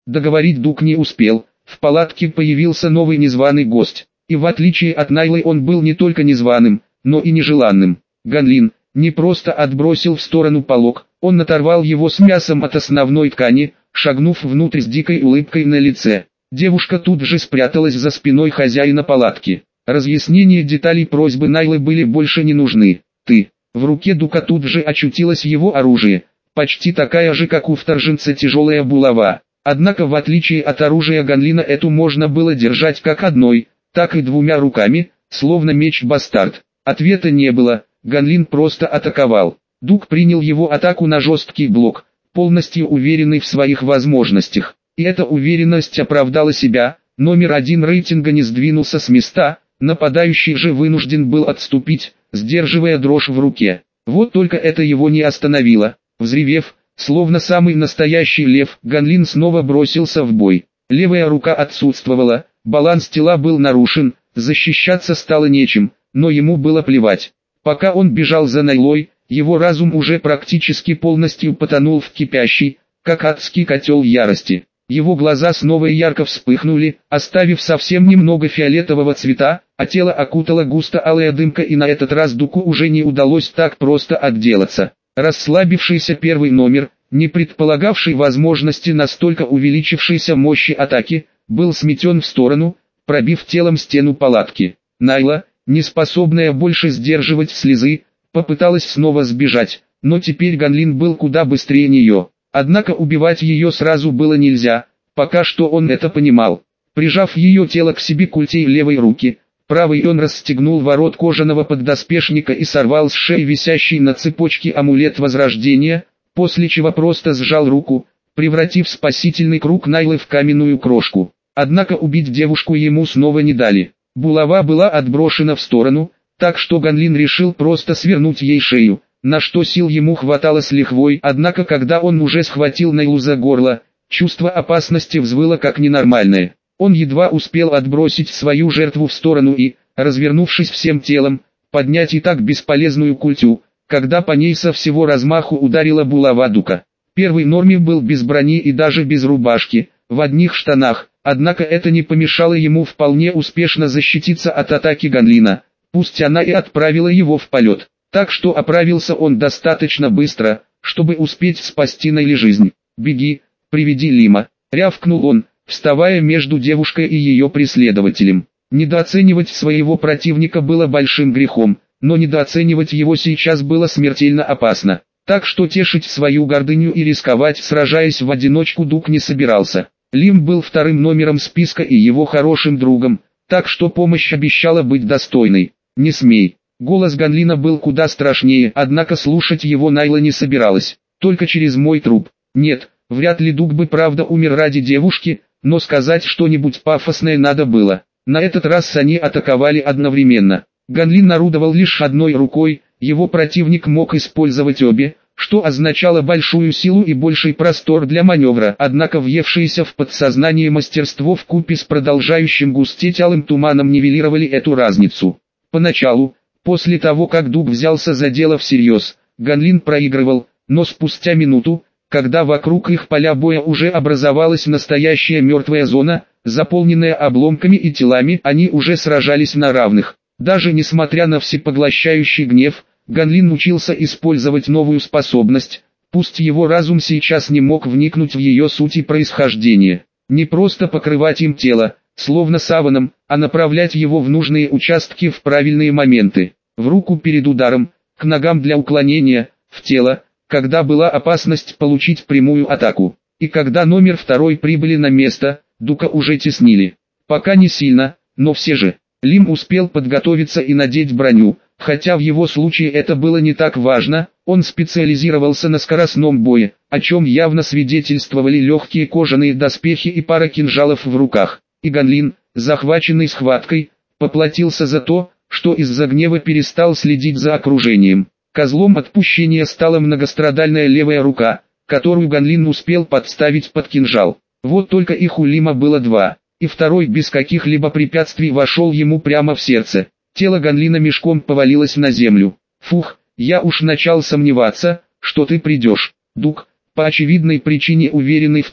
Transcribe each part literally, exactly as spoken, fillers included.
Договорить Дуг не успел, в палатке появился новый незваный гость. И в отличие от Найлы он был не только незваным, но и нежеланным. Ганлин не просто отбросил в сторону полог, он оторвал его с мясом от основной ткани, шагнув внутрь с дикой улыбкой на лице. Девушка тут же спряталась за спиной хозяина палатки. Разъяснения деталей просьбы Найлы были больше не нужны. «Ты». В руке Дука тут же очутилось его оружие, почти такая же, как у вторженца, тяжелая булава. Однако в отличие от оружия Ганлина, эту можно было держать как одной, так и двумя руками, словно меч-бастард. Ответа не было, Ганлин просто атаковал. Дуг принял его атаку на жесткий блок, полностью уверенный в своих возможностях. И эта уверенность оправдала себя, номер один рейтинга не сдвинулся с места, нападающий же вынужден был отступить, сдерживая дрожь в руке. Вот только это его не остановило. Взревев, словно самый настоящий лев, Ганлин снова бросился в бой. Левая рука отсутствовала, баланс тела был нарушен, защищаться стало нечем, но ему было плевать. Пока он бежал за Найлой, его разум уже практически полностью потонул в кипящий, как адский котел ярости. Его глаза снова ярко вспыхнули, оставив совсем немного фиолетового цвета, а тело окутала густо алая дымка, и на этот раз Дуку уже не удалось так просто отделаться. Расслабившийся первый номер, не предполагавший возможности настолько увеличившейся мощи атаки, был сметен в сторону, пробив телом стену палатки. Найла, не способная больше сдерживать слезы, попыталась снова сбежать, но теперь Ганлин был куда быстрее нее. Однако убивать ее сразу было нельзя, пока что он это понимал. Прижав ее тело к себе культей левой руки, правой он расстегнул ворот кожаного поддоспешника и сорвал с шеи висящий на цепочке амулет возрождения, после чего просто сжал руку, превратив спасительный круг Найлы в каменную крошку. Однако убить девушку ему снова не дали. Булава была отброшена в сторону, так что Ганлин решил просто свернуть ей шею, на что сил ему хватало с лихвой. Однако когда он уже схватил Найлу за горло, чувство опасности взвыло как ненормальное. Он едва успел отбросить свою жертву в сторону и, развернувшись всем телом, поднять и так бесполезную культю, когда по ней со всего размаху ударила булава Дука. Первый Норми был без брони и даже без рубашки, в одних штанах, однако это не помешало ему вполне успешно защититься от атаки Ганлина, пусть она и отправила его в полет. Так что оправился он достаточно быстро, чтобы успеть спасти Найле жизнь. «Беги, приведи Лима», — рявкнул он, вставая между девушкой и ее преследователем. Недооценивать своего противника было большим грехом, но недооценивать его сейчас было смертельно опасно. Так что тешить свою гордыню и рисковать, сражаясь в одиночку, Дуг не собирался. Лим был вторым номером списка и его хорошим другом, так что помощь обещала быть достойной. «Не смей». Голос Ганлина был куда страшнее, однако слушать его Найла не собиралась. «Только через мой труп». Нет, вряд ли Дуг бы правда умер ради девушки, но сказать что-нибудь пафосное надо было. На этот раз они атаковали одновременно. Ганлин орудовал лишь одной рукой, его противник мог использовать обе, что означало большую силу и больший простор для маневра. Однако въевшееся в подсознание мастерство вкупе с продолжающим густеть алым туманом нивелировали эту разницу. Поначалу, после того как Дуг взялся за дело всерьез, Ганлин проигрывал, но спустя минуту, когда вокруг их поля боя уже образовалась настоящая мертвая зона, заполненная обломками и телами, они уже сражались на равных. Даже несмотря на всепоглощающий гнев, Ганлин учился использовать новую способность, пусть его разум сейчас не мог вникнуть в ее суть и происхождение. Не просто покрывать им тело, словно саваном, а направлять его в нужные участки в правильные моменты. В руку перед ударом, к ногам для уклонения, в тело, когда была опасность получить прямую атаку. И когда номер второй прибыли на место, Дука уже теснили. Пока не сильно, но все же. Лим успел подготовиться и надеть броню, хотя в его случае это было не так важно, он специализировался на скоростном бое, о чем явно свидетельствовали легкие кожаные доспехи и пара кинжалов в руках. И Ганлин, захваченный схваткой, поплатился за то, что из-за гнева перестал следить за окружением. Козлом отпущения стала многострадальная левая рука, которую Ганлин успел подставить под кинжал. Вот только их у Лима было два, и второй без каких-либо препятствий вошел ему прямо в сердце. Тело Ганлина мешком повалилось на землю. «Фух, я уж начал сомневаться, что ты придешь, Дуг», по очевидной причине уверенный в том,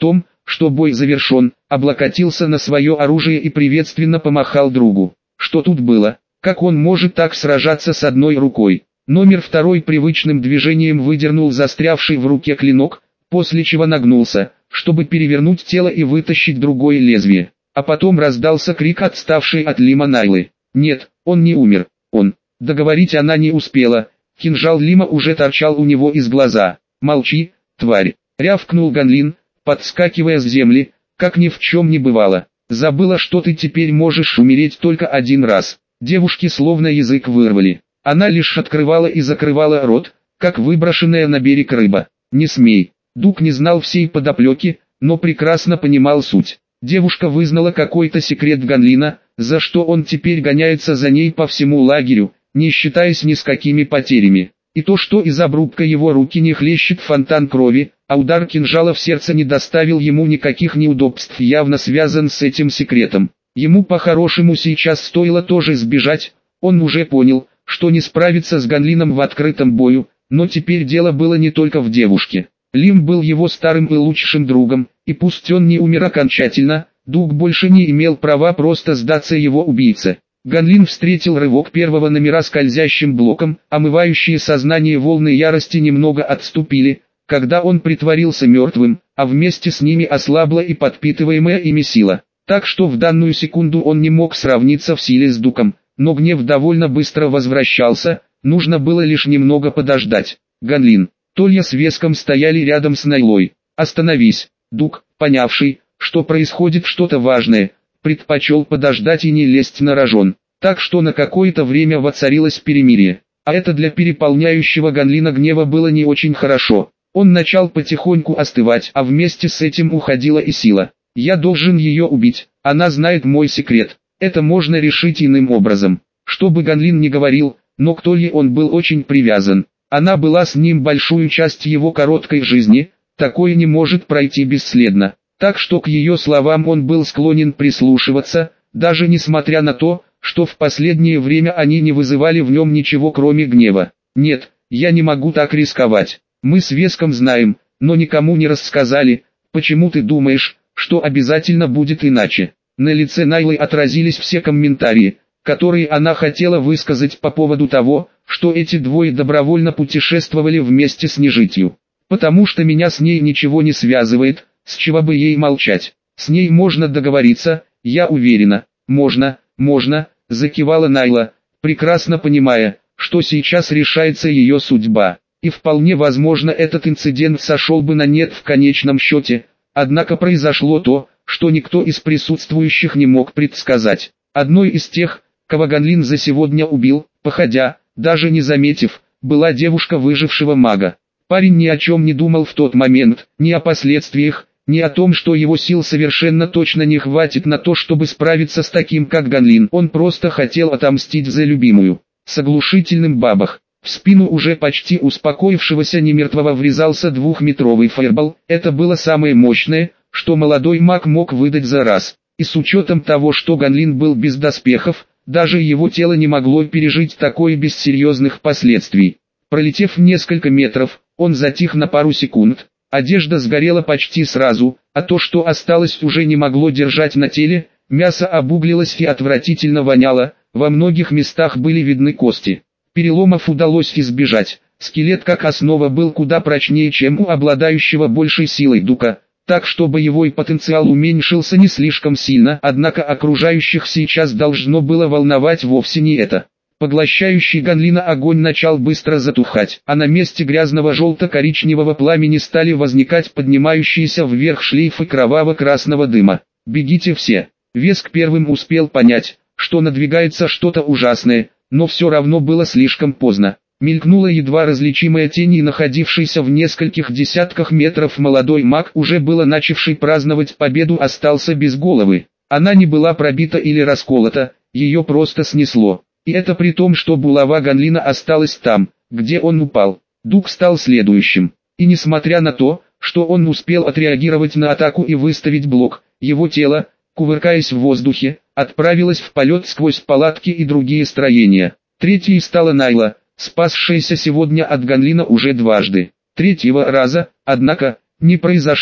что бой завершен, облокотился на свое оружие и приветственно помахал другу. Что тут было? Как он может так сражаться с одной рукой? Номер второй привычным движением выдернул застрявший в руке клинок, после чего нагнулся, чтобы перевернуть тело и вытащить другое лезвие. А потом раздался крик отставшей от Лима Найлы. Нет, он не умер, он. Договорить она не успела, кинжал Лима уже торчал у него из глаза. «Молчи, тварь!» — рявкнул Ганлин, подскакивая с земли, как ни в чем не бывало. «Забыла, что ты теперь можешь умереть только один раз». Девушке словно язык вырвали. Она лишь открывала и закрывала рот, как выброшенная на берег рыба. «Не смей». Дуг не знал всей подоплеки, но прекрасно понимал суть. Девушка вызнала какой-то секрет Ганлина, за что он теперь гоняется за ней по всему лагерю, не считаясь ни с какими потерями. И то, что из обрубка его руки не хлещет фонтан крови, а удар кинжала в сердце не доставил ему никаких неудобств, явно связан с этим секретом. Ему по-хорошему сейчас стоило тоже сбежать, он уже понял, что не справится с Ганлином в открытом бою, но теперь дело было не только в девушке. Лим был его старым и лучшим другом, и пусть он не умер окончательно, Дуг больше не имел права просто сдаться его убийце. Ганлин встретил рывок первого номера скользящим блоком, омывающие сознание волны ярости немного отступили, когда он притворился мертвым, а вместе с ними ослабла и подпитываемая ими сила. Так что в данную секунду он не мог сравниться в силе с Дуком, но гнев довольно быстро возвращался, нужно было лишь немного подождать. Ганлин, Толья с Веском стояли рядом с Найлой. «Остановись!» Дук, понявший, что происходит что-то важное, предпочел подождать и не лезть на рожон. Так что на какое-то время воцарилось перемирие. А это для переполняющего Ганлина гнева было не очень хорошо. Он начал потихоньку остывать, а вместе с этим уходила и сила. «Я должен ее убить, она знает мой секрет. Это можно решить иным образом». Что бы Ганлин ни говорил, но к Толье он был очень привязан. Она была с ним большую часть его короткой жизни, такое не может пройти бесследно. Так что к ее словам он был склонен прислушиваться, даже несмотря на то, что в последнее время они не вызывали в нем ничего кроме гнева. «Нет, я не могу так рисковать. Мы с Веском знаем, но никому не рассказали. Почему ты думаешь, что обязательно будет иначе?» На лице Найлы отразились все комментарии, которые она хотела высказать по поводу того, что эти двое добровольно путешествовали вместе с нежитью. «Потому что меня с ней ничего не связывает, с чего бы ей молчать. С ней можно договориться, я уверена». «Можно, можно», — закивала Найла, прекрасно понимая, что сейчас решается ее судьба. И вполне возможно этот инцидент сошел бы на нет в конечном счете, однако произошло то, что никто из присутствующих не мог предсказать. Одной из тех, кого Ганлин за сегодня убил, походя, даже не заметив, была девушка выжившего мага. Парень ни о чем не думал в тот момент, ни о последствиях, ни о том, что его сил совершенно точно не хватит на то, чтобы справиться с таким как Ганлин. Он просто хотел отомстить за любимую. С оглушительным бабах. В спину уже почти успокоившегося немертвого врезался двухметровый фаербол. Это было самое мощное, что молодой маг мог выдать за раз. И с учетом того, что Ганлин был без доспехов, даже его тело не могло пережить такое без серьезных последствий. Пролетев несколько метров, он затих на пару секунд. Одежда сгорела почти сразу, а то, что осталось, уже не могло держать на теле. Мясо обуглилось и отвратительно воняло, во многих местах были видны кости. Переломов удалось избежать. Скелет как основа был куда прочнее, чем у обладающего большей силой Дука, так что боевой потенциал уменьшился не слишком сильно, однако окружающих сейчас должно было волновать вовсе не это. Поглощающий Ганлина огонь начал быстро затухать, а на месте грязного желто-коричневого пламени стали возникать поднимающиеся вверх шлейфы кроваво-красного дыма. «Бегите все!» Веск первым успел понять, что надвигается что-то ужасное, но все равно было слишком поздно. Мелькнула едва различимая тень, и находившийся в нескольких десятках метров молодой маг, уже было начавший праздновать победу, остался без головы. Она не была пробита или расколота, ее просто снесло. И это при том, что булава Ганлина осталась там, где он упал. Дуг стал следующим. И несмотря на то, что он успел отреагировать на атаку и выставить блок, его тело, кувыркаясь в воздухе, отправилось в полет сквозь палатки и другие строения. Третьей стала Найла, спасшаяся сегодня от Ганлина уже дважды. Третьего раза, однако, не произошло,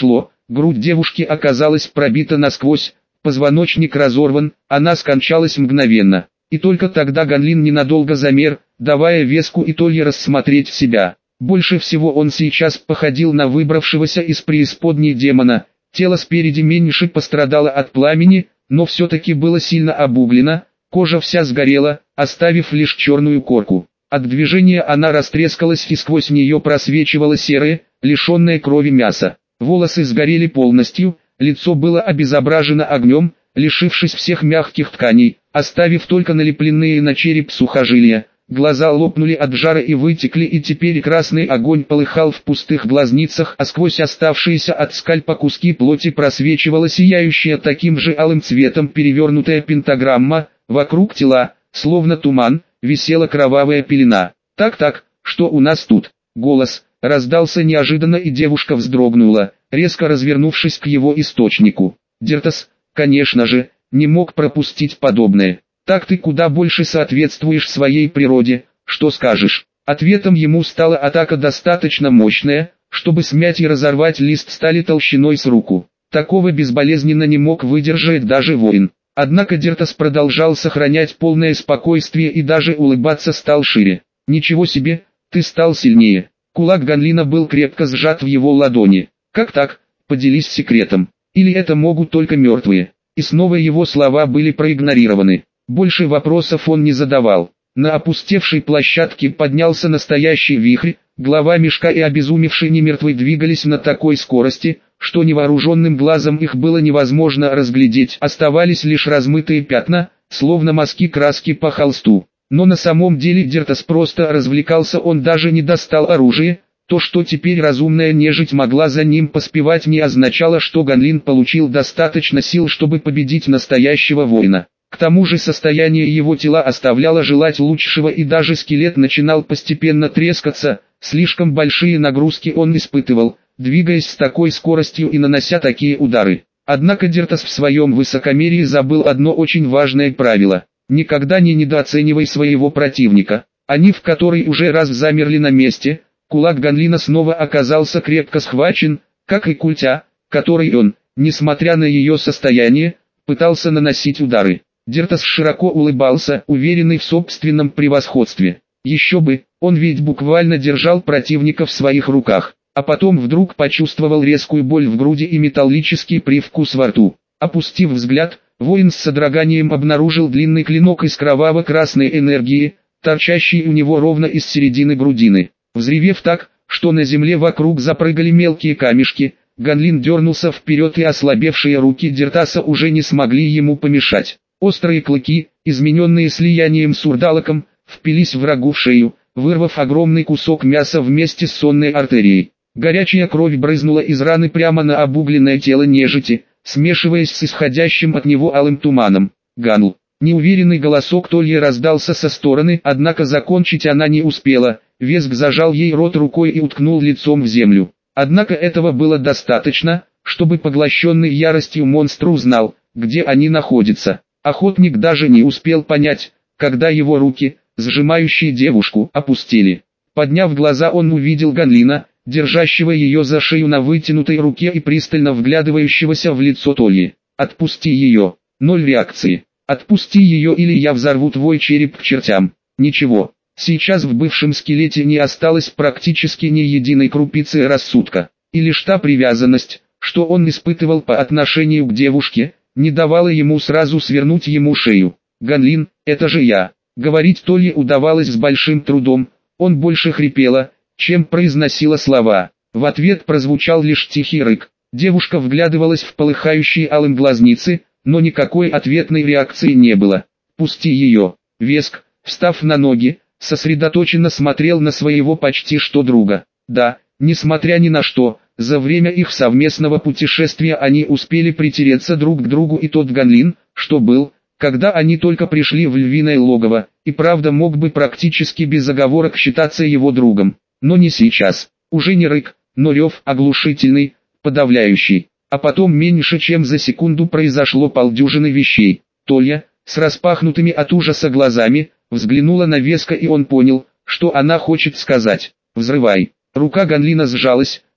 Грудь девушки оказалась пробита насквозь, позвоночник разорван, она скончалась мгновенно. И только тогда Ганлин ненадолго замер, давая Веску и Толье рассмотреть себя. Больше всего он сейчас походил на выбравшегося из преисподней демона. Тело спереди меньше пострадало от пламени, но все-таки было сильно обуглено, кожа вся сгорела, оставив лишь черную корку. От движения она растрескалась и сквозь нее просвечивало серое, лишенное крови мясо. Волосы сгорели полностью, лицо было обезображено огнем, лишившись всех мягких тканей, оставив только налепленные на череп сухожилия. Глаза лопнули от жара и вытекли, и теперь красный огонь полыхал в пустых глазницах, а сквозь оставшиеся от скальпа куски плоти просвечивала сияющая таким же алым цветом перевернутая пентаграмма. Вокруг тела, словно туман, висела кровавая пелена. «Так-так, что у нас тут?» Голос раздался неожиданно, и девушка вздрогнула, резко развернувшись к его источнику. Дертас, конечно же, не мог пропустить подобное. «Так ты куда больше соответствуешь своей природе, что скажешь?» Ответом ему стала атака достаточно мощная, чтобы смять и разорвать лист стали толщиной с руку. Такого безболезненно не мог выдержать даже воин. Однако Дертас продолжал сохранять полное спокойствие и даже улыбаться стал шире. «Ничего себе, ты стал сильнее». Кулак Ганлина был крепко сжат в его ладони. «Как так? Поделись секретом. Или это могут только мертвые?» И снова его слова были проигнорированы. Больше вопросов он не задавал. На опустевшей площадке поднялся настоящий вихрь, глава мешка и обезумевший немертвый двигались на такой скорости, что невооруженным глазом их было невозможно разглядеть, оставались лишь размытые пятна, словно мазки краски по холсту. Но на самом деле Дертас просто развлекался, он даже не достал оружие. То, что теперь разумная нежить могла за ним поспевать, не означало, что Ганлин получил достаточно сил, чтобы победить настоящего воина. К тому же состояние его тела оставляло желать лучшего, и даже скелет начинал постепенно трескаться, слишком большие нагрузки он испытывал, двигаясь с такой скоростью и нанося такие удары. Однако Дертас в своем высокомерии забыл одно очень важное правило: никогда не недооценивай своего противника. Они в который уже раз замерли на месте. Кулак Ганлина снова оказался крепко схвачен, как и культя, которой он, несмотря на ее состояние, пытался наносить удары. Дертас широко улыбался, уверенный в собственном превосходстве. Еще бы, он ведь буквально держал противника в своих руках. А потом вдруг почувствовал резкую боль в груди и металлический привкус во рту. Опустив взгляд, воин с содроганием обнаружил длинный клинок из кроваво-красной энергии, торчащий у него ровно из середины грудины. Взревев так, что на земле вокруг запрыгали мелкие камешки, Ганлин дернулся вперед, и ослабевшие руки Дертаса уже не смогли ему помешать. Острые клыки, измененные слиянием с урдалаком, впились врагу в шею, вырвав огромный кусок мяса вместе с сонной артерией. Горячая кровь брызнула из раны прямо на обугленное тело нежити, смешиваясь с исходящим от него алым туманом. «Ганл!» Неуверенный голосок Тольи раздался со стороны, однако закончить она не успела. Веск зажал ей рот рукой и уткнул лицом в землю. Однако этого было достаточно, чтобы поглощенный яростью монстр узнал, где они находятся. Охотник даже не успел понять, когда его руки, сжимающие девушку, опустили. Подняв глаза, он увидел Ганлина, держащего ее за шею на вытянутой руке и пристально вглядывающегося в лицо Тольи. «Отпусти ее!» Ноль реакции. «Отпусти ее, или я взорву твой череп к чертям!» Ничего. Сейчас в бывшем скелете не осталось практически ни единой крупицы рассудка. И лишь та привязанность, что он испытывал по отношению к девушке, не давала ему сразу свернуть ему шею. «Ганлин, это же я!» Говорить Толье удавалось с большим трудом, он больше хрипела, чем произносила слова. В ответ прозвучал лишь тихий рык. Девушка вглядывалась в полыхающие алым глазницы, но никакой ответной реакции не было. «Пусти ее!» Веск, встав на ноги, сосредоточенно смотрел на своего почти что друга. Да, несмотря ни на что, за время их совместного путешествия они успели притереться друг к другу, и тот Ганлин, что был, когда они только пришли в львиное логово, и правда мог бы практически без оговорок считаться его другом. Но не сейчас. Уже не рык, но рев оглушительный, подавляющий. А потом меньше чем за секунду произошло полдюжины вещей. Толья, с распахнутыми от ужаса глазами, взглянула на Веска, и он понял, что она хочет сказать. «Взрывай». Рука Ганлина сжалась,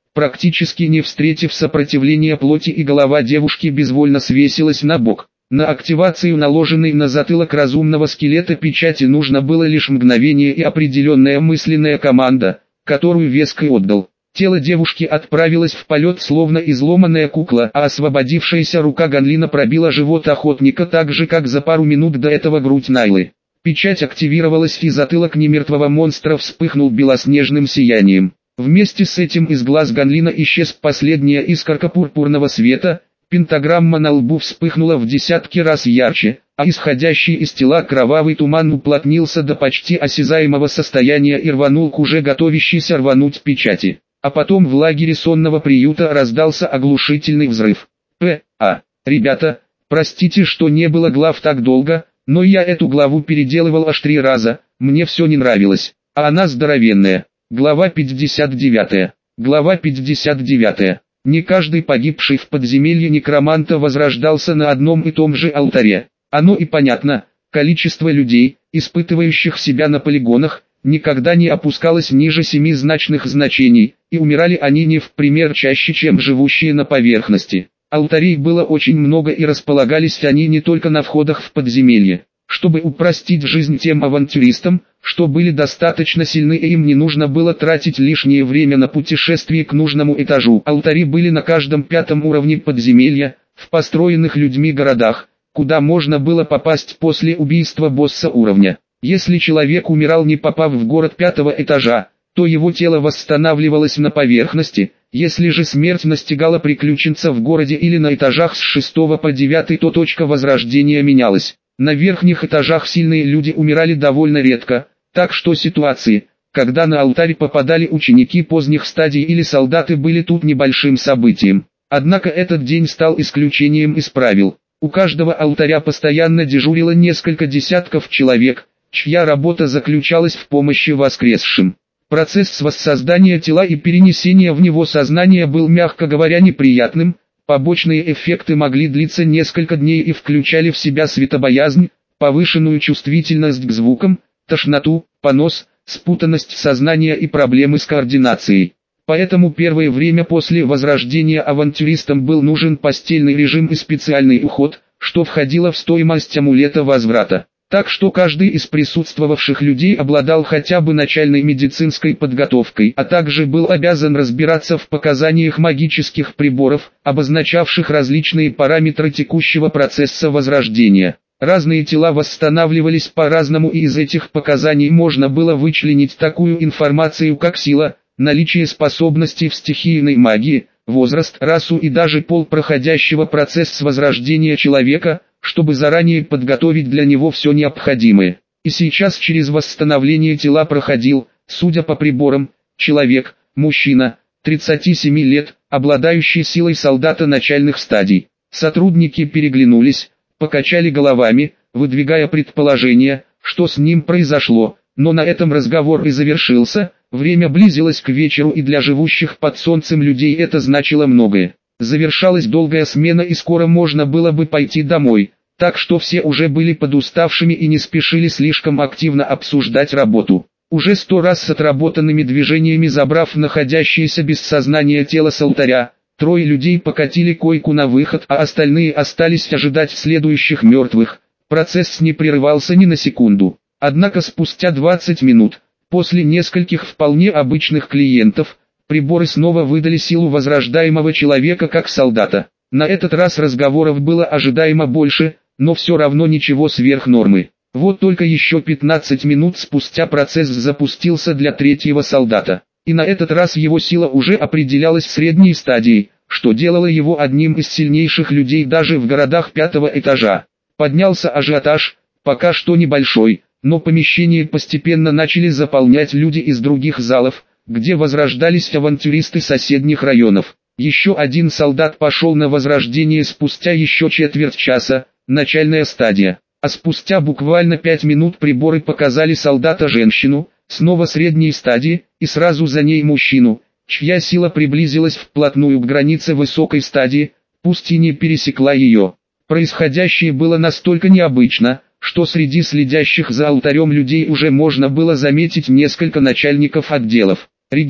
Практически не встретив сопротивления плоти, и голова девушки безвольно свесилась на бок. На активацию наложенной на затылок разумного скелета печати нужно было лишь мгновение и определенная мысленная команда, которую Веской отдал. Тело девушки отправилось в полет словно изломанная кукла, а освободившаяся рука Ганлина пробила живот охотника так же, как за пару минут до этого грудь Найлы. Печать активировалась, и затылок немертвого монстра вспыхнул белоснежным сиянием. Вместе с этим из глаз Ганлина исчез последняя искорка пурпурного света, пентаграмма на лбу вспыхнула в десятки раз ярче, а исходящий из тела кровавый туман уплотнился до почти осязаемого состояния и рванул к уже готовящейся рвануть печати. А потом в лагере сонного приюта раздался оглушительный взрыв. П. А. Ребята, простите, что не было глав так долго, но я эту главу переделывал аж три раза, мне все не нравилось, а она здоровенная. Глава пятьдесят девять. Глава пятьдесят девять. Не каждый погибший в подземелье некроманта возрождался на одном и том же алтаре. Оно и понятно, количество людей, испытывающих себя на полигонах, никогда не опускалось ниже семизначных значений, и умирали они не в пример чаще, чем живущие на поверхности. Алтарей было очень много, и располагались они не только на входах в подземелье. Чтобы упростить жизнь тем авантюристам, что были достаточно сильны и им не нужно было тратить лишнее время на путешествие к нужному этажу. Алтари были на каждом пятом уровне подземелья, в построенных людьми городах, куда можно было попасть после убийства босса уровня. Если человек умирал, не попав в город пятого этажа, то его тело восстанавливалось на поверхности. Если же смерть настигала приключенца в городе или на этажах с шестого по девятый, то точка возрождения менялась. На верхних этажах сильные люди умирали довольно редко, так что ситуации, когда на алтарь попадали ученики поздних стадий или солдаты, были тут небольшим событием. Однако этот день стал исключением из правил. У каждого алтаря постоянно дежурило несколько десятков человек, чья работа заключалась в помощи воскресшим. Процесс воссоздания тела и перенесения в него сознания был, мягко говоря, неприятным. Побочные эффекты могли длиться несколько дней и включали в себя светобоязнь, повышенную чувствительность к звукам, тошноту, понос, спутанность сознания и проблемы с координацией. Поэтому первое время после возрождения авантюристам был нужен постельный режим и специальный уход, что входило в стоимость амулета возврата. Так что каждый из присутствовавших людей обладал хотя бы начальной медицинской подготовкой, а также был обязан разбираться в показаниях магических приборов, обозначавших различные параметры текущего процесса возрождения. Разные тела восстанавливались по-разному, и из этих показаний можно было вычленить такую информацию, как сила, наличие способностей в стихийной магии, возраст, расу и даже пол проходящего процесс возрождения человека, чтобы заранее подготовить для него все необходимое. И сейчас через восстановление тела проходил, судя по приборам, человек, мужчина, тридцати семи лет, обладающий силой солдата начальных стадий. Сотрудники переглянулись, покачали головами, выдвигая предположение, что с ним произошло, но на этом разговор и завершился. Время близилось к вечеру, и для живущих под солнцем людей это значило многое. Завершалась долгая смена, и скоро можно было бы пойти домой, так что все уже были подуставшими и не спешили слишком активно обсуждать работу. Уже сто раз с отработанными движениями забрав находящееся без сознания тело с алтаря, трое людей покатили койку на выход, а остальные остались ожидать следующих мертвых. Процесс не прерывался ни на секунду. Однако спустя двадцать минут, после нескольких вполне обычных клиентов, приборы снова выдали силу возрождаемого человека как солдата. На этот раз разговоров было ожидаемо больше, но все равно ничего сверх нормы. Вот только еще пятнадцать минут спустя процесс запустился для третьего солдата. И на этот раз его сила уже определялась средней стадией, что делало его одним из сильнейших людей даже в городах пятого этажа. Поднялся ажиотаж, пока что небольшой, но помещение постепенно начали заполнять люди из других залов, где возрождались авантюристы соседних районов. Еще один солдат пошел на возрождение спустя еще четверть часа, начальная стадия. А спустя буквально пять минут приборы показали солдата-женщину, снова средней стадии, и сразу за ней мужчину, чья сила приблизилась вплотную к границе высокой стадии, пусть и не пересекла ее. Происходящее было настолько необычно, что среди следящих за алтарем людей уже можно было заметить несколько начальников отделов. Регион,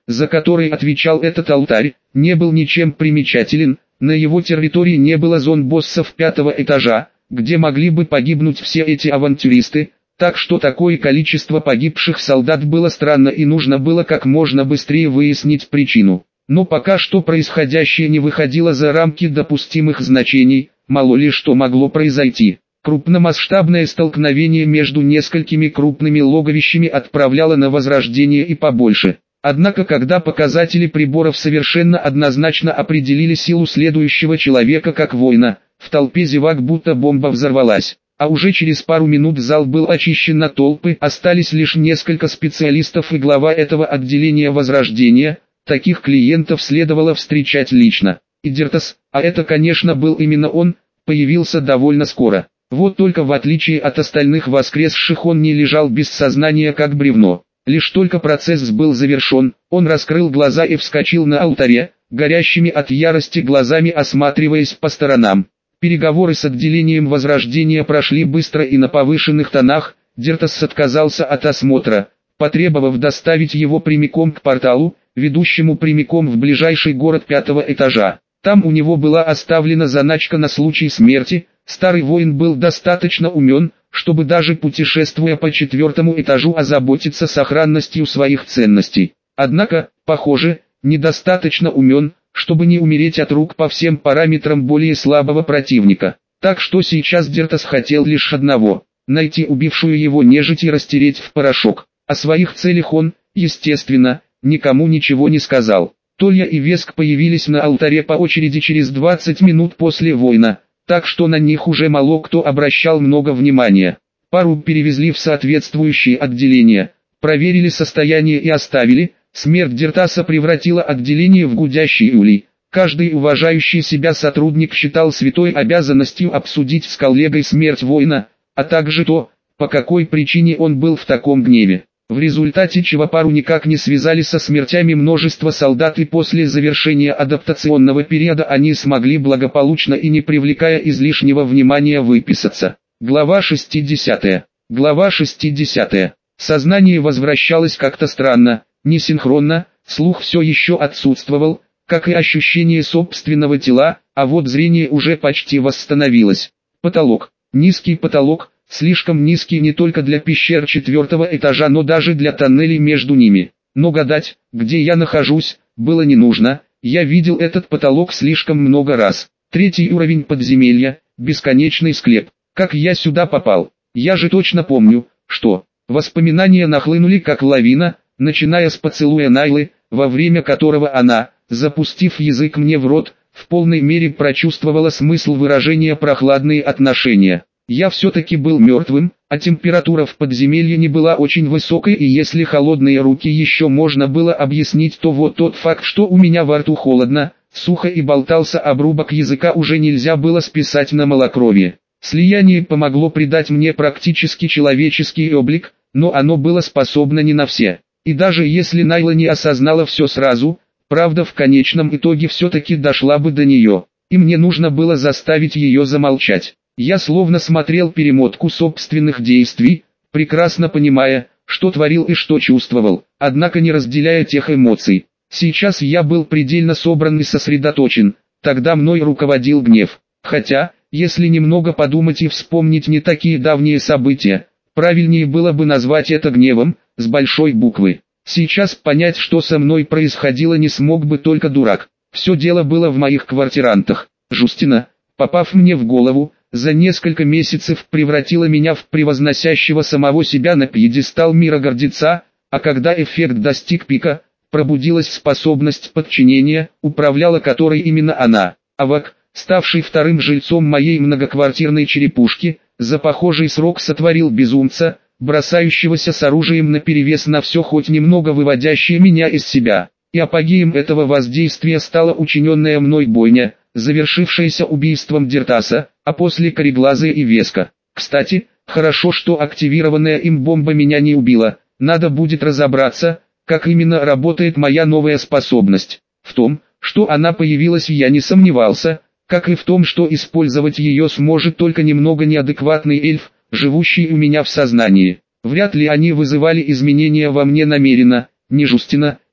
за который отвечал этот алтарь, не был ничем примечателен. На его территории не было зон боссов пятого этажа, где могли бы погибнуть все эти авантюристы, так что такое количество погибших солдат было странно и нужно было как можно быстрее выяснить причину. Но пока что происходящее не выходило за рамки допустимых значений, мало ли что могло произойти. Крупномасштабное столкновение между несколькими крупными логовищами отправляло на возрождение и побольше. Однако когда показатели приборов совершенно однозначно определили силу следующего человека как воина, в толпе зевак будто бомба взорвалась. А уже через пару минут зал был очищен от толпы, остались лишь несколько специалистов и глава этого отделения возрождения. Таких клиентов следовало встречать лично. И Дертас, а это конечно был именно он, появился довольно скоро. Вот только в отличие от остальных воскресших он не лежал без сознания как бревно. Лишь только процесс был завершен, он раскрыл глаза и вскочил на алтаре, горящими от ярости глазами осматриваясь по сторонам. Переговоры с отделением возрождения прошли быстро и на повышенных тонах. Дертас отказался от осмотра, потребовав доставить его прямиком к порталу, ведущему прямиком в ближайший город пятого этажа. Там у него была оставлена заначка на случай смерти. Старый воин был достаточно умен, чтобы даже путешествуя по четвертому этажу озаботиться сохранностью своих ценностей. Однако, похоже, недостаточно умен, чтобы не умереть от рук по всем параметрам более слабого противника. Так что сейчас Дертас хотел лишь одного – найти убившую его нежить и растереть в порошок. О своих целях он, естественно, никому ничего не сказал. Толья и Веск появились на алтаре по очереди через двадцать минут после воина, так что на них уже мало кто обращал много внимания. Пару перевезли в соответствующие отделения, проверили состояние и оставили. Смерть Дертаса превратила отделение в гудящий улей. Каждый уважающий себя сотрудник считал святой обязанностью обсудить с коллегой смерть воина, а также то, по какой причине он был в таком гневе. В результате чего пару никак не связали со смертями множества солдат, и после завершения адаптационного периода они смогли благополучно и не привлекая излишнего внимания выписаться. Глава шестидесятая. Глава шестидесятая. Сознание возвращалось как-то странно, несинхронно, слух все еще отсутствовал, как и ощущение собственного тела, а вот зрение уже почти восстановилось. Потолок. Низкий потолок. Слишком низкий не только для пещер четвертого этажа, но даже для тоннелей между ними. Но гадать, где я нахожусь, было не нужно. Я видел этот потолок слишком много раз. Третий уровень подземелья, бесконечный склеп. Как я сюда попал? Я же точно помню, что... Воспоминания нахлынули как лавина, начиная с поцелуя Найлы, во время которого она, запустив язык мне в рот, в полной мере прочувствовала смысл выражения «прохладные отношения». Я все-таки был мертвым, а температура в подземелье не была очень высокой, и если холодные руки еще можно было объяснить, то вот тот факт, что у меня во рту холодно, сухо и болтался обрубок языка, уже нельзя было списать на малокровие. Слияние помогло придать мне практически человеческий облик, но оно было способно не на все. И даже если Найла не осознала все сразу, правда в конечном итоге все-таки дошла бы до нее, и мне нужно было заставить ее замолчать. Я словно смотрел перемотку собственных действий, прекрасно понимая, что творил и что чувствовал, однако не разделяя тех эмоций. Сейчас я был предельно собран и сосредоточен, тогда мной руководил гнев. Хотя, если немного подумать и вспомнить не такие давние события, правильнее было бы назвать это гневом, с большой буквы. Сейчас понять, что со мной происходило, не смог бы только дурак. Все дело было в моих квартирантах. Жустина, попав мне в голову, за несколько месяцев превратила меня в превозносящего самого себя на пьедестал мира гордеца, а когда эффект достиг пика, пробудилась способность подчинения, управляла которой именно она. Авак, ставший вторым жильцом моей многоквартирной черепушки, за похожий срок сотворил безумца, бросающегося с оружием наперевес на все хоть немного выводящее меня из себя. И апогеем этого воздействия стала учиненная мной бойня, завершившаяся убийством Дертаса, а после Кореглаза и Веска. Кстати, хорошо, что активированная им бомба меня не убила. Надо будет разобраться, как именно работает моя новая способность. В том, что она появилась, я не сомневался, как и в том, что использовать ее сможет только немного неадекватный эльф, живущий у меня в сознании. Вряд ли они вызывали изменения во мне намеренно, ни Жустина,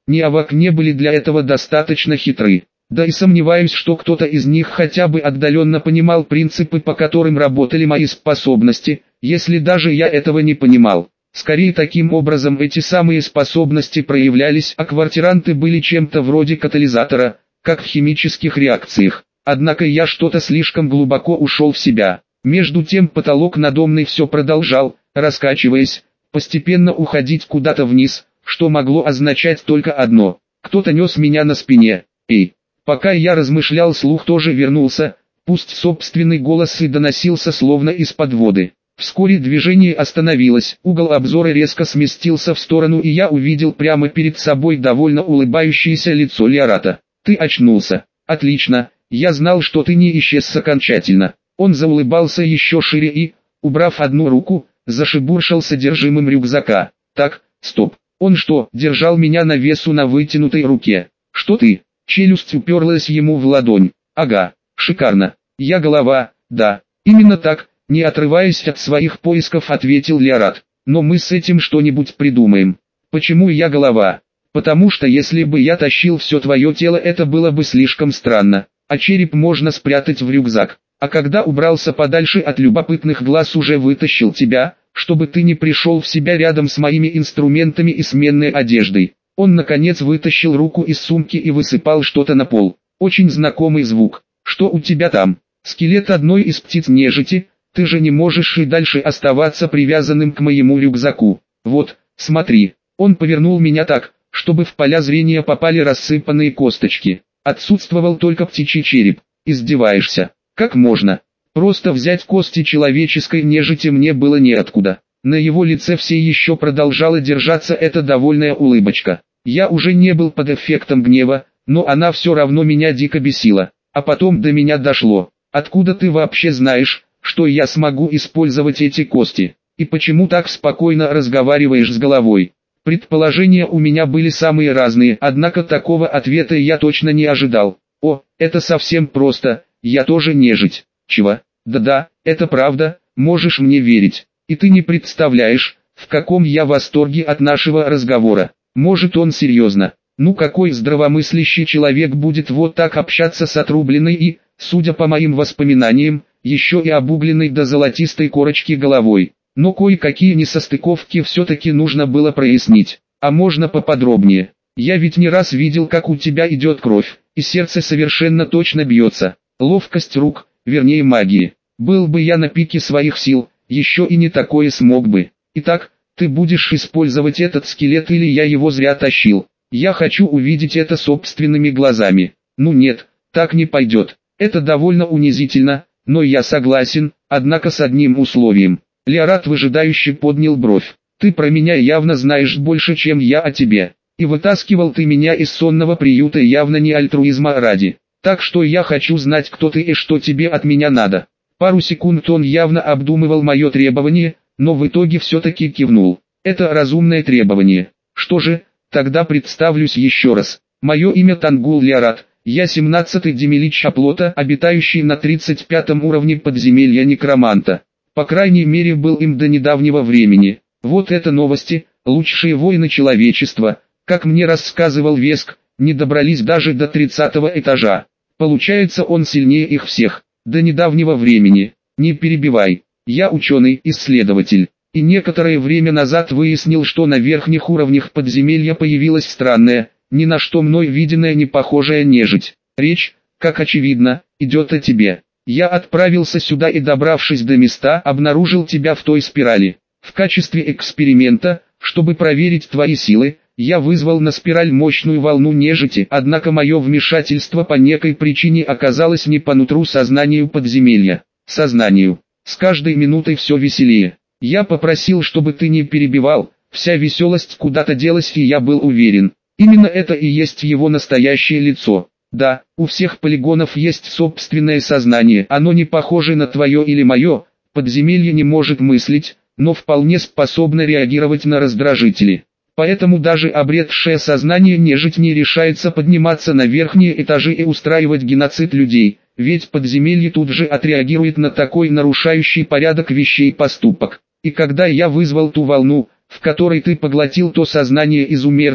Неавак не были для этого достаточно хитры. Да и сомневаюсь, что кто-то из них хотя бы отдаленно понимал принципы, по которым работали мои способности, если даже я этого не понимал. Скорее таким образом эти самые способности проявлялись, а квартиранты были чем-то вроде катализатора, как в химических реакциях. Однако я что-то слишком глубоко ушел в себя. Между тем потолок надомный все продолжал, раскачиваясь, постепенно уходить куда-то вниз, что могло означать только одно: кто-то нес меня на спине. Эй! Пока я размышлял, слух тоже вернулся, пусть собственный голос и доносился словно из-под воды. Вскоре движение остановилось, угол обзора резко сместился в сторону, и я увидел прямо перед собой довольно улыбающееся лицо Лиарата. «Ты очнулся. Отлично, я знал, что ты не исчез окончательно». Он заулыбался еще шире и, убрав одну руку, зашебуршал содержимым рюкзака. «Так, стоп. Он что, держал меня на весу на вытянутой руке? Что ты?» Челюсть уперлась ему в ладонь. «Ага, шикарно. Я голова, да, именно так», не отрываясь от своих поисков, ответил Лиарат. «Но мы с этим что-нибудь придумаем». «Почему я голова?» «Потому что если бы я тащил все твое тело, это было бы слишком странно, а череп можно спрятать в рюкзак. А когда убрался подальше от любопытных глаз, уже вытащил тебя, чтобы ты не пришел в себя рядом с моими инструментами и сменной одеждой». Он наконец вытащил руку из сумки и высыпал что-то на пол. Очень знакомый звук. «Что у тебя там?» «Скелет одной из птиц нежити. Ты же не можешь и дальше оставаться привязанным к моему рюкзаку. Вот, смотри». Он повернул меня так, чтобы в поля зрения попали рассыпанные косточки. Отсутствовал только птичий череп. «Издеваешься? Как можно? Просто взять кости человеческой нежити мне было неоткуда». На его лице все еще продолжала держаться эта довольная улыбочка. Я уже не был под эффектом гнева, но она все равно меня дико бесила. А потом до меня дошло. «Откуда ты вообще знаешь, что я смогу использовать эти кости? И почему так спокойно разговариваешь с головой?» Предположения у меня были самые разные, однако такого ответа я точно не ожидал. «О, это совсем просто, я тоже нежить». «Чего?» «Да-да, это правда, можешь мне верить. И ты не представляешь, в каком я восторге от нашего разговора». Может, он серьезно? Ну какой здравомыслящий человек будет вот так общаться с отрубленной и, судя по моим воспоминаниям, еще и обугленной до золотистой корочки головой? Но кое-какие несостыковки все-таки нужно было прояснить. А можно поподробнее? Я ведь не раз видел, как у тебя идет кровь, и сердце совершенно точно бьется. Ловкость рук, вернее магии. Был бы я на пике своих сил, еще и не такое смог бы. Итак, ты будешь использовать этот скелет или я его зря тащил? Я хочу увидеть это собственными глазами. Ну нет, так не пойдет. Это довольно унизительно, но я согласен, однако с одним условием. Лиарат выжидающе поднял бровь. Ты про меня явно знаешь больше, чем я о тебе. И вытаскивал ты меня из сонного приюта явно не альтруизма ради. Так что я хочу знать, кто ты и что тебе от меня надо. Пару секунд он явно обдумывал мое требование, но в итоге все-таки кивнул. Это разумное требование. Что же, тогда представлюсь еще раз. Мое имя Тангул Лиарат, я семнадцатый демилич оплота, обитающий на тридцать пятом уровне подземелья некроманта. По крайней мере был им до недавнего времени. Вот это новости, лучшие воины человечества, как мне рассказывал Веск, не добрались даже до тридцатого этажа. Получается, он сильнее их всех. До недавнего времени. Не перебивай. Я ученый-исследователь. И некоторое время назад выяснил, что на верхних уровнях подземелья появилась странная, ни на что мной виденная непохожая нежить. Речь, как очевидно, идет о тебе. Я отправился сюда и, добравшись до места, обнаружил тебя в той спирали. В качестве эксперимента, чтобы проверить твои силы, я вызвал на спираль мощную волну нежити, однако мое вмешательство по некой причине оказалось не по нутру сознанию подземелья. Сознанию. С каждой минутой все веселее. Я попросил, чтобы ты не перебивал, вся веселость куда-то делась, и я был уверен. Именно это и есть его настоящее лицо. Да, у всех полигонов есть собственное сознание, оно не похоже на твое или мое, подземелье не может мыслить, но вполне способно реагировать на раздражители. Поэтому даже обретшее сознание нежить не решается подниматься на верхние этажи и устраивать геноцид людей, ведь подземелье тут же отреагирует на такой нарушающий порядок вещей поступок. И когда я вызвал ту волну, в которой ты поглотил то сознание из умертвия,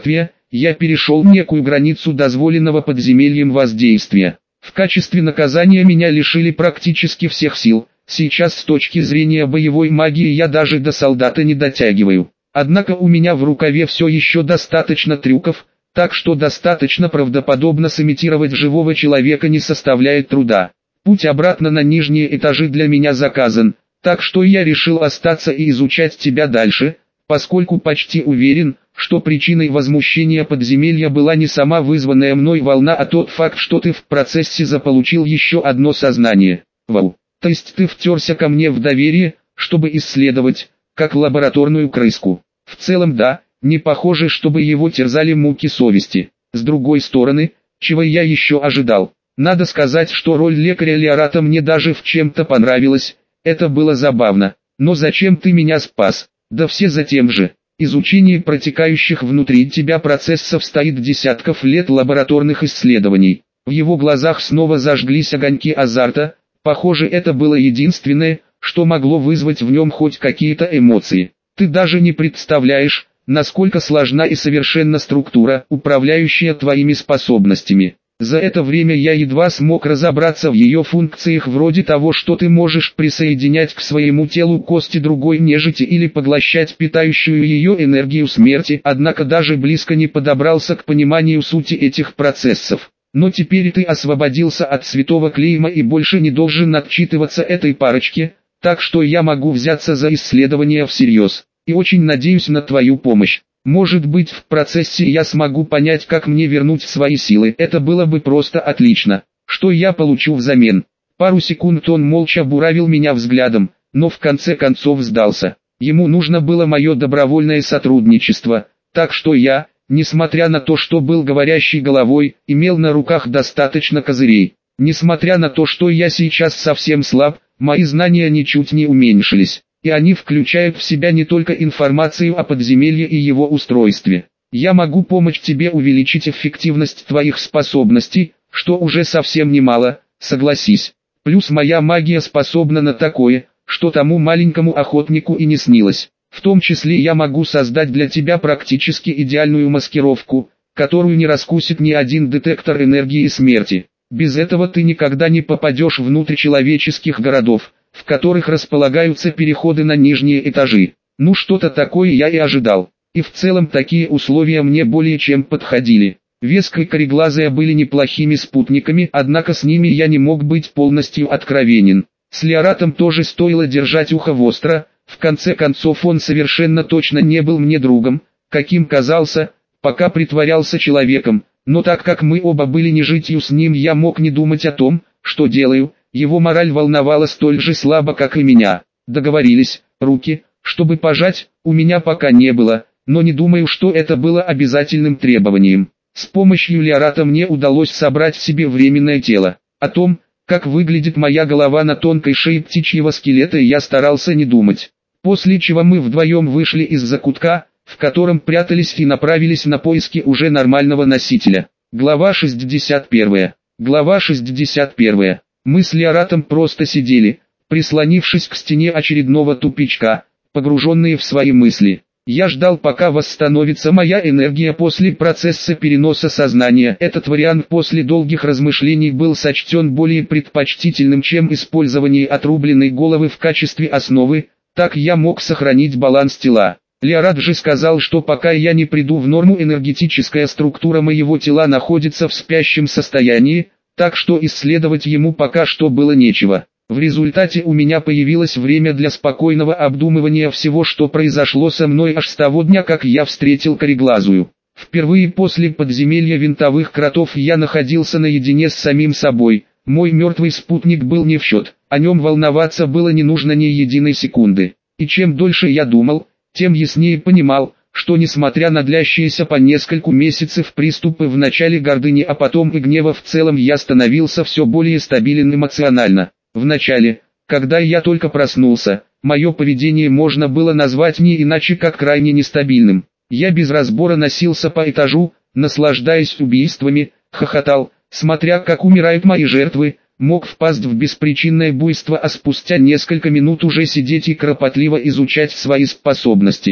я перешел некую границу дозволенного подземельем воздействия. В качестве наказания меня лишили практически всех сил. Сейчас с точки зрения боевой магии я даже до солдата не дотягиваю. Однако у меня в рукаве все еще достаточно трюков, так что достаточно правдоподобно сымитировать живого человека не составляет труда. Путь обратно на нижние этажи для меня заказан, так что я решил остаться и изучать тебя дальше, поскольку почти уверен, что причиной возмущения подземелья была не сама вызванная мной волна, а тот факт, что ты в процессе заполучил еще одно сознание. Вау. То есть ты втерся ко мне в доверие, чтобы исследовать, как лабораторную крыску. В целом да, не похоже, чтобы его терзали муки совести. С другой стороны, чего я еще ожидал? Надо сказать, что роль лекаря Леората мне даже в чем-то понравилась, это было забавно. Но зачем ты меня спас? Да все за тем же. Изучение протекающих внутри тебя процессов стоит десятков лет лабораторных исследований. В его глазах снова зажглись огоньки азарта. Похоже, это было единственное, что могло вызвать в нем хоть какие-то эмоции. Ты даже не представляешь, насколько сложна и совершенна структура, управляющая твоими способностями. За это время я едва смог разобраться в ее функциях, вроде того, что ты можешь присоединять к своему телу кости другой нежити или поглощать питающую ее энергию смерти, однако даже близко не подобрался к пониманию сути этих процессов. Но теперь ты освободился от святого клейма и больше не должен отчитываться этой парочке, так что я могу взяться за исследование всерьез, и очень надеюсь на твою помощь. Может быть, в процессе я смогу понять, как мне вернуть свои силы, это было бы просто отлично. Что я получу взамен? Пару секунд он молча буравил меня взглядом, но в конце концов сдался. Ему нужно было мое добровольное сотрудничество, так что я, несмотря на то, что был говорящей головой, имел на руках достаточно козырей. Несмотря на то, что я сейчас совсем слаб, мои знания ничуть не уменьшились, и они включают в себя не только информацию о подземелье и его устройстве. Я могу помочь тебе увеличить эффективность твоих способностей, что уже совсем немало, согласись. Плюс моя магия способна на такое, что тому маленькому охотнику и не снилось. В том числе я могу создать для тебя практически идеальную маскировку, которую не раскусит ни один детектор энергии смерти. Без этого ты никогда не попадешь внутрь человеческих городов, в которых располагаются переходы на нижние этажи. Ну что-то такое я и ожидал. И в целом такие условия мне более чем подходили. Веска и Кореглазая были неплохими спутниками, однако с ними я не мог быть полностью откровенен. С Леоратом тоже стоило держать ухо востро. В конце концов он совершенно точно не был мне другом, каким казался, пока притворялся человеком, но так как мы оба были нежитью с ним, я мог не думать о том, что делаю, его мораль волновала столь же слабо, как и меня. Договорились, руки, чтобы пожать, у меня пока не было, но не думаю, что это было обязательным требованием. С помощью Леората мне удалось собрать себе временное тело. О том, как выглядит моя голова на тонкой шее птичьего скелета, я старался не думать. После чего мы вдвоем вышли из закутка, в котором прятались, и направились на поиски уже нормального носителя. Глава шестьдесят первая. Глава шестьдесят первая. Мы с Леоратом просто сидели, прислонившись к стене очередного тупичка, погруженные в свои мысли. Я ждал, пока восстановится моя энергия после процесса переноса сознания. Этот вариант после долгих размышлений был сочтен более предпочтительным, чем использование отрубленной головы в качестве основы. Так я мог сохранить баланс тела. Леорат же сказал, что пока я не приду в норму, энергетическая структура моего тела находится в спящем состоянии, так что исследовать ему пока что было нечего. В результате у меня появилось время для спокойного обдумывания всего, что произошло со мной аж с того дня, как я встретил Кореглазую. Впервые после подземелья винтовых кротов я находился наедине с самим собой. Мой мертвый спутник был не в счет, о нем волноваться было не нужно ни единой секунды. И чем дольше я думал, тем яснее понимал, что несмотря на длящиеся по нескольку месяцев приступы в начале гордыни, а потом и гнева, в целом я становился все более стабилен эмоционально. Вначале, когда я только проснулся, мое поведение можно было назвать не иначе как крайне нестабильным. Я без разбора носился по этажу, наслаждаясь убийствами, хохотал, смотря как умирают мои жертвы, мог впасть в беспричинное буйство, а спустя несколько минут уже сидеть и кропотливо изучать свои способности.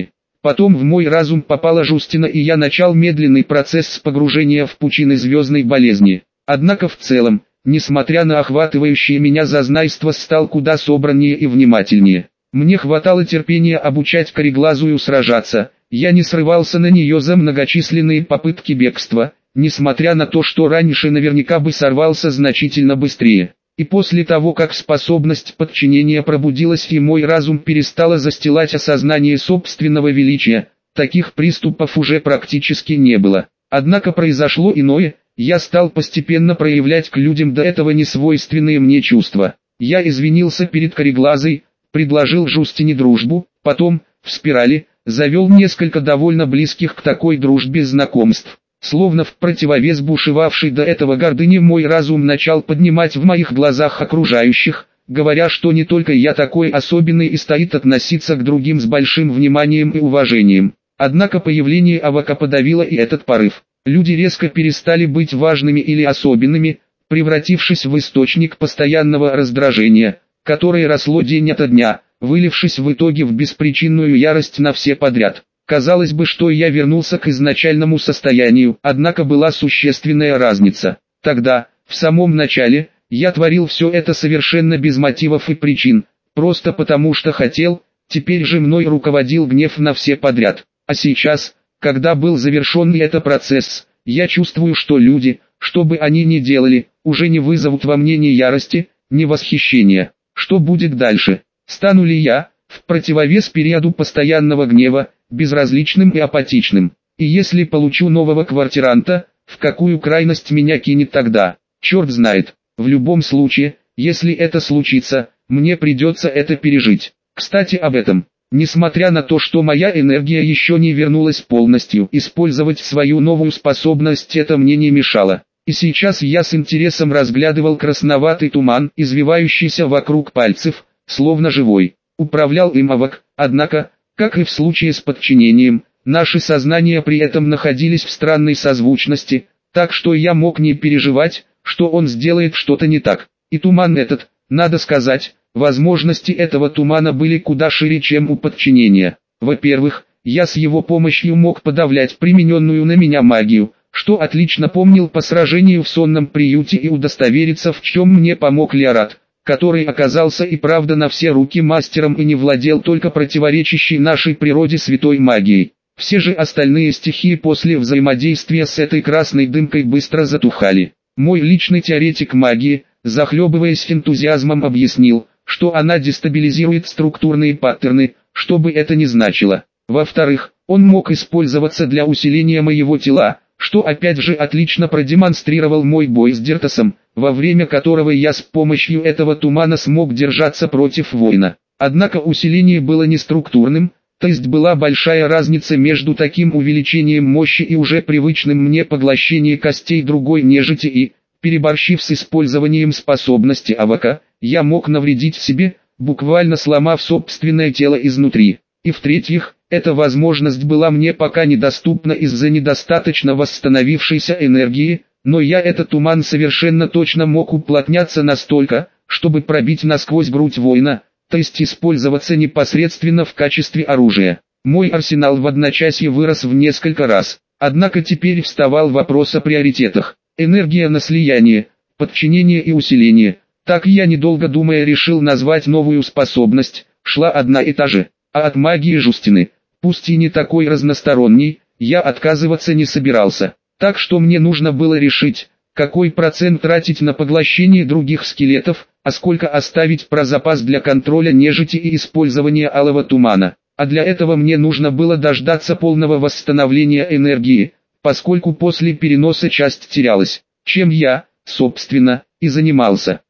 Потом в мой разум попала Жустина, и я начал медленный процесс погружения в пучины звездной болезни. Однако в целом, несмотря на охватывающее меня зазнайство, стал куда собраннее и внимательнее. Мне хватало терпения обучать кореглазую сражаться, я не срывался на нее за многочисленные попытки бегства, несмотря на то, что раньше наверняка бы сорвался значительно быстрее. И после того, как способность подчинения пробудилась и мой разум перестала застилать осознание собственного величия, таких приступов уже практически не было. Однако произошло иное, я стал постепенно проявлять к людям до этого несвойственные мне чувства. Я извинился перед кореглазой, предложил Жустине дружбу, потом, в спирали, завел несколько довольно близких к такой дружбе знакомств. Словно в противовес бушевавшей до этого гордыне, мой разум начал поднимать в моих глазах окружающих, говоря, что не только я такой особенный и стоит относиться к другим с большим вниманием и уважением. Однако появление Авака подавило и этот порыв. Люди резко перестали быть важными или особенными, превратившись в источник постоянного раздражения, которое росло день ото дня, вылившись в итоге в беспричинную ярость на все подряд. Казалось бы, что я вернулся к изначальному состоянию, однако была существенная разница. Тогда, в самом начале, я творил все это совершенно без мотивов и причин, просто потому что хотел, теперь же мной руководил гнев на все подряд. А сейчас, когда был завершен этот процесс, я чувствую, что люди, что бы они ни делали, уже не вызовут во мне ни ярости, ни восхищения. Что будет дальше? Стану ли я, в противовес периоду постоянного гнева, безразличным и апатичным? И если получу нового квартиранта, в какую крайность меня кинет тогда? Черт знает. В любом случае, если это случится, мне придется это пережить. Кстати, об этом. Несмотря на то, что моя энергия еще не вернулась полностью, использовать свою новую способность это мне не мешало. И сейчас я с интересом разглядывал красноватый туман, извивающийся вокруг пальцев, словно живой. Управлял им Авак, однако, как и в случае с подчинением, наши сознания при этом находились в странной созвучности, так что я мог не переживать, что он сделает что-то не так. И туман этот, надо сказать, возможности этого тумана были куда шире, чем у подчинения. Во-первых, я с его помощью мог подавлять примененную на меня магию, что отлично помнил по сражению в сонном приюте, и удостовериться, в чем мне помог Леорат, который оказался и правда на все руки мастером и не владел только противоречащей нашей природе святой магией. Все же остальные стихии после взаимодействия с этой красной дымкой быстро затухали. Мой личный теоретик магии, захлебываясь энтузиазмом, объяснил, что она дестабилизирует структурные паттерны, что бы это ни значило. Во-вторых, он мог использоваться для усиления моего тела, что опять же отлично продемонстрировал мой бой с Дертосом, во время которого я с помощью этого тумана смог держаться против воина. Однако усиление было не структурным, то есть была большая разница между таким увеличением мощи и уже привычным мне поглощением костей другой нежити, и, переборщив с использованием способности Авака, я мог навредить себе, буквально сломав собственное тело изнутри. И в-третьих, эта возможность была мне пока недоступна из-за недостаточно восстановившейся энергии, но я этот туман совершенно точно мог уплотняться настолько, чтобы пробить насквозь грудь воина, то есть использоваться непосредственно в качестве оружия. Мой арсенал в одночасье вырос в несколько раз, однако теперь вставал вопрос о приоритетах. Энергия на слияние, подчинение и усиление. Так я, недолго думая, решил назвать новую способность, шла одна и та же. А от магии Жустины, пусть и не такой разносторонней, я отказываться не собирался. Так что мне нужно было решить, какой процент тратить на поглощение других скелетов, а сколько оставить про запас для контроля нежити и использования алого тумана. А для этого мне нужно было дождаться полного восстановления энергии, поскольку после переноса часть терялась, чем я, собственно, и занимался.